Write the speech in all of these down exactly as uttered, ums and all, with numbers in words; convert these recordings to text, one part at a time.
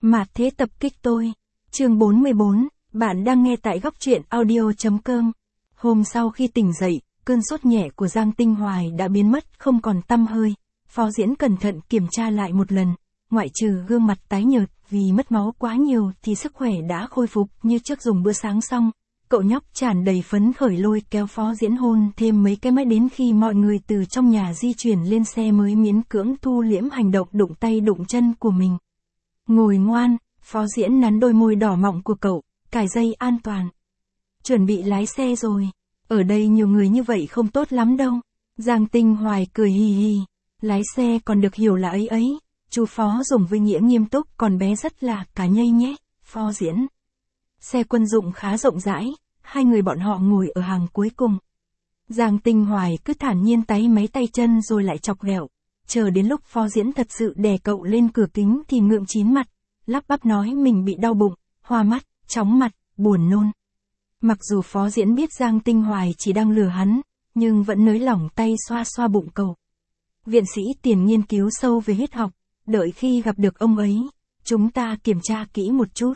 Mạt thế tập kích tôi. Chương bốn mươi bốn, bạn đang nghe tại góc truyện audio chấm com. Hôm sau khi tỉnh dậy, cơn sốt nhẹ của Giang Tinh Hoài đã biến mất không còn tăm hơi. Phó Diễn cẩn thận kiểm tra lại một lần, ngoại trừ gương mặt tái nhợt vì mất máu quá nhiều thì sức khỏe đã khôi phục như trước dùng bữa sáng xong. Cậu nhóc tràn đầy phấn khởi lôi kéo Phó Diễn hôn thêm mấy cái mãi đến khi mọi người từ trong nhà di chuyển lên xe mới miễn cưỡng thu liễm hành động đụng tay đụng chân của mình. Ngồi ngoan, Phó Diễn nắn đôi môi đỏ mọng của cậu, cài dây an toàn. Chuẩn bị lái xe rồi, ở đây nhiều người như vậy không tốt lắm đâu. Giang Tinh Hoài cười hì hì, lái xe còn được hiểu là ấy ấy, chú Phó dùng với nghĩa nghiêm túc còn bé rất là cả nhây nhé, Phó Diễn. Xe quân dụng khá rộng rãi, hai người bọn họ ngồi ở hàng cuối cùng. Giang Tinh Hoài cứ thản nhiên táy máy tay chân rồi lại chọc ghẹo. Chờ đến lúc Phó Diễn thật sự đè cậu lên cửa kính thì ngượng chín mặt, lắp bắp nói mình bị đau bụng, hoa mắt, chóng mặt, buồn nôn. Mặc dù Phó Diễn biết Giang Tinh Hoài chỉ đang lừa hắn, nhưng vẫn nới lỏng tay xoa xoa bụng cậu. Viện sĩ tiền nghiên cứu sâu về huyết học, đợi khi gặp được ông ấy, chúng ta kiểm tra kỹ một chút.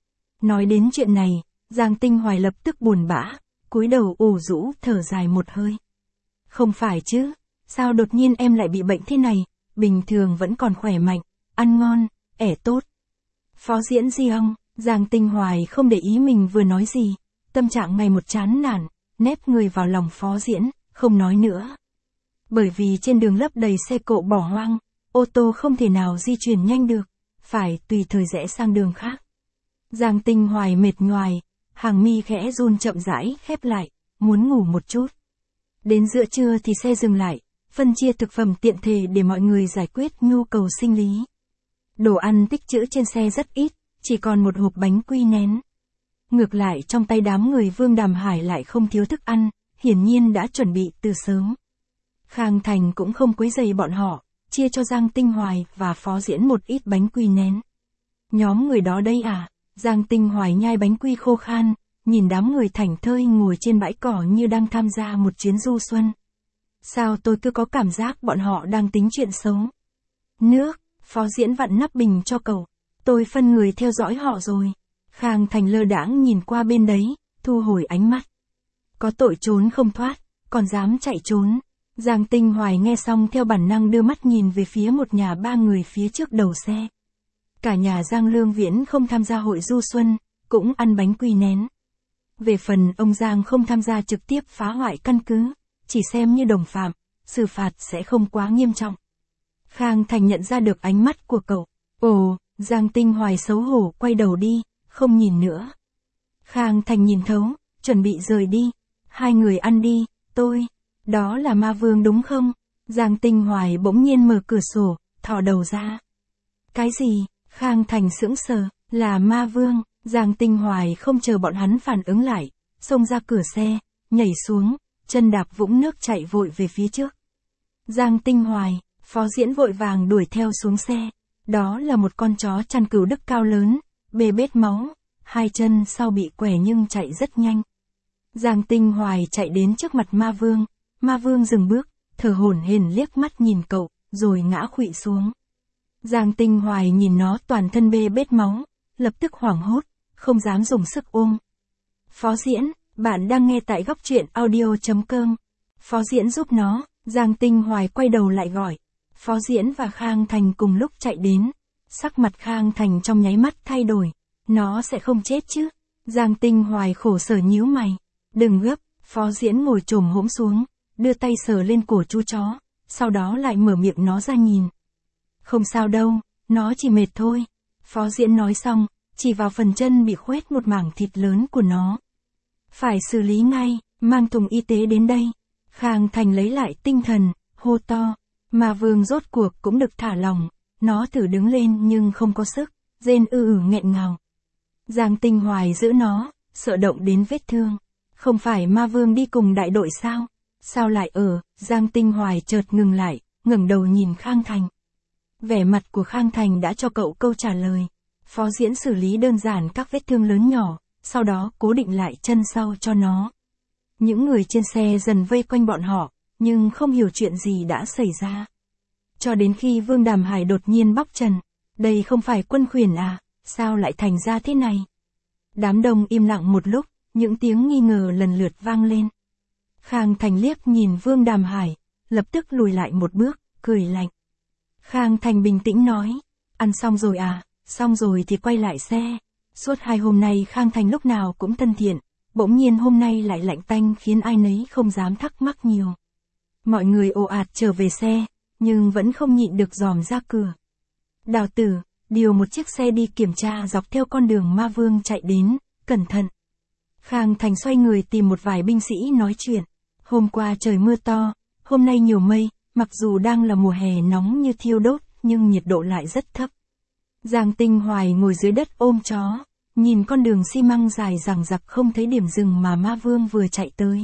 Nói đến chuyện này, Giang Tinh Hoài lập tức buồn bã, cúi đầu ủ rũ thở dài một hơi. Không phải chứ, sao đột nhiên em lại bị bệnh thế này, bình thường vẫn còn khỏe mạnh, ăn ngon, ẻ tốt. Phó Diễn gì không, Giang Tinh Hoài không để ý mình vừa nói gì, tâm trạng ngày một chán nản, nép người vào lòng Phó Diễn, không nói nữa. Bởi vì trên đường lấp đầy xe cộ bỏ hoang, ô tô không thể nào di chuyển nhanh được, phải tùy thời rẽ sang đường khác. Giang Tinh Hoài mệt nhoài, hàng mi khẽ run chậm rãi khép lại, muốn ngủ một chút. Đến giữa trưa thì xe dừng lại, phân chia thực phẩm tiện thể để mọi người giải quyết nhu cầu sinh lý. Đồ ăn tích trữ trên xe rất ít, chỉ còn một hộp bánh quy nén. Ngược lại trong tay đám người Vương Đàm Hải lại không thiếu thức ăn, hiển nhiên đã chuẩn bị từ sớm. Khang Thành cũng không quấy rầy bọn họ, chia cho Giang Tinh Hoài và Phó Diễn một ít bánh quy nén. Nhóm người đó đây à? Giang Tinh Hoài nhai bánh quy khô khan, nhìn đám người thảnh thơi ngồi trên bãi cỏ như đang tham gia một chuyến du xuân. Sao tôi cứ có cảm giác bọn họ đang tính chuyện xấu? Nước, Phó Diễn vặn nắp bình cho cậu. Tôi phân người theo dõi họ rồi. Khang Thành lơ đãng nhìn qua bên đấy, thu hồi ánh mắt. Có tội trốn không thoát, còn dám chạy trốn. Giang Tinh Hoài nghe xong theo bản năng đưa mắt nhìn về phía một nhà ba người phía trước đầu xe. Cả nhà Giang Lương Viễn không tham gia hội du xuân, cũng ăn bánh quy nén. Về phần ông Giang không tham gia trực tiếp phá hoại căn cứ, chỉ xem như đồng phạm, xử phạt sẽ không quá nghiêm trọng. Khang Thành nhận ra được ánh mắt của cậu. Ồ, Giang Tinh Hoài xấu hổ quay đầu đi, không nhìn nữa. Khang Thành nhìn thấu, chuẩn bị rời đi. Hai người ăn đi, tôi. Đó là Ma Vương đúng không? Giang Tinh Hoài bỗng nhiên mở cửa sổ, thò đầu ra. Cái gì? Khang Thành sững sờ, là Ma Vương. Giang Tinh Hoài không chờ bọn hắn phản ứng lại, xông ra cửa xe, nhảy xuống, chân đạp vũng nước chạy vội về phía trước. Giang Tinh Hoài, Phó Diễn vội vàng đuổi theo xuống xe. Đó là một con chó chăn cừu Đức cao lớn, bê bết máu, hai chân sau bị quẻ nhưng chạy rất nhanh. Giang Tinh Hoài chạy đến trước mặt Ma Vương, Ma Vương dừng bước, thở hổn hển liếc mắt nhìn cậu, rồi ngã khuỵu xuống. Giang Tinh Hoài nhìn nó toàn thân bê bết máu, lập tức hoảng hốt, không dám dùng sức ôm. Phó Diễn, bạn đang nghe tại góc truyện audio chấm com. Phó Diễn giúp nó, Giang Tinh Hoài quay đầu lại gọi. Phó Diễn và Khang Thành cùng lúc chạy đến. Sắc mặt Khang Thành trong nháy mắt thay đổi. Nó sẽ không chết chứ? Giang Tinh Hoài khổ sở nhíu mày. Đừng gấp, Phó Diễn ngồi chồm hổm xuống, đưa tay sờ lên cổ chú chó, sau đó lại mở miệng nó ra nhìn. Không sao đâu, nó chỉ mệt thôi. Phó Diễn nói xong, chỉ vào phần chân bị khoét một mảng thịt lớn của nó. Phải xử lý ngay, mang thùng y tế đến đây. Khang Thành lấy lại tinh thần, hô to. Ma Vương rốt cuộc cũng được thả lỏng, nó thử đứng lên nhưng không có sức, rên ư ử nghẹn ngào. Giang Tinh Hoài giữ nó, sợ động đến vết thương. Không phải Ma Vương đi cùng đại đội sao? Sao lại ở? Giang Tinh Hoài chợt ngừng lại, ngẩng đầu nhìn Khang Thành. Vẻ mặt của Khang Thành đã cho cậu câu trả lời. Phó Diễn xử lý đơn giản các vết thương lớn nhỏ, sau đó cố định lại chân sau cho nó. Những người trên xe dần vây quanh bọn họ, nhưng không hiểu chuyện gì đã xảy ra. Cho đến khi Vương Đàm Hải đột nhiên bóc trần. Đây không phải Quân Khuyển à? sao lại thành ra thế này? Đám đông im lặng một lúc, những tiếng nghi ngờ lần lượt vang lên. Khang Thành liếc nhìn Vương Đàm Hải, lập tức lùi lại một bước, cười lạnh. Khang Thành bình tĩnh nói, ăn xong rồi à, xong rồi thì quay lại xe. Suốt hai hôm nay Khang Thành lúc nào cũng thân thiện, bỗng nhiên hôm nay lại lạnh tanh khiến ai nấy không dám thắc mắc nhiều. Mọi người ồ ạt trở về xe, nhưng vẫn không nhịn được dòm ra cửa. Đào Tử, điều một chiếc xe đi kiểm tra dọc theo con đường Ma Vương chạy đến, cẩn thận. Khang Thành xoay người tìm một vài binh sĩ nói chuyện. Hôm qua trời mưa to, hôm nay nhiều mây, mặc dù đang là mùa hè nóng như thiêu đốt, nhưng nhiệt độ lại rất thấp. Giang Tinh Hoài ngồi dưới đất ôm chó, nhìn con đường xi măng dài dằng dặc không thấy điểm dừng mà Ma Vương vừa chạy tới.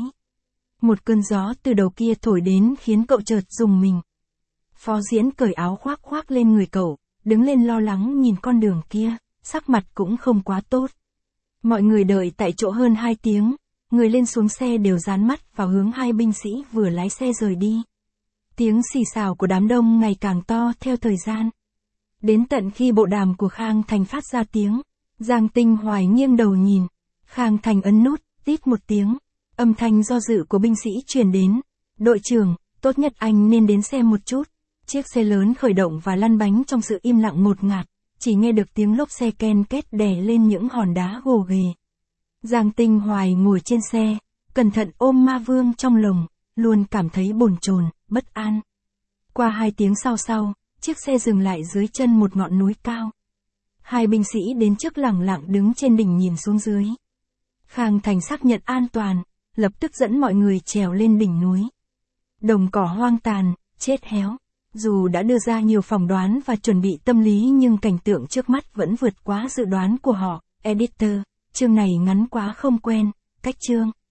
Một cơn gió từ đầu kia thổi đến khiến cậu chợt rùng mình. Phó Diễn cởi áo khoác khoác lên người cậu, đứng lên lo lắng nhìn con đường kia, sắc mặt cũng không quá tốt. Mọi người đợi tại chỗ hơn hai tiếng, người lên xuống xe đều dán mắt vào hướng hai binh sĩ vừa lái xe rời đi. Tiếng xì xào của đám đông ngày càng to theo thời gian. Đến tận khi bộ đàm của Khang Thành phát ra tiếng, Giang Tinh Hoài nghiêng đầu nhìn, Khang Thành ấn nút, tít một tiếng, âm thanh do dự của binh sĩ truyền đến. Đội trưởng, tốt nhất anh nên đến xem một chút. Chiếc xe lớn khởi động và lăn bánh trong sự im lặng ngột ngạt, chỉ nghe được tiếng lốp xe ken két đè lên những hòn đá gồ ghề. Giang Tinh Hoài ngồi trên xe, cẩn thận ôm Ma Vương trong lồng, luôn cảm thấy bồn chồn, bất an. Qua hai tiếng sau sau, chiếc xe dừng lại dưới chân một ngọn núi cao. Hai binh sĩ đến trước lẳng lặng đứng trên đỉnh nhìn xuống dưới. Khang Thành xác nhận an toàn, lập tức dẫn mọi người trèo lên đỉnh núi. Đồng cỏ hoang tàn, chết héo. Dù đã đưa ra nhiều phỏng đoán và chuẩn bị tâm lý nhưng cảnh tượng trước mắt vẫn vượt quá dự đoán của họ. Editor, chương này ngắn quá không quen, cách chương.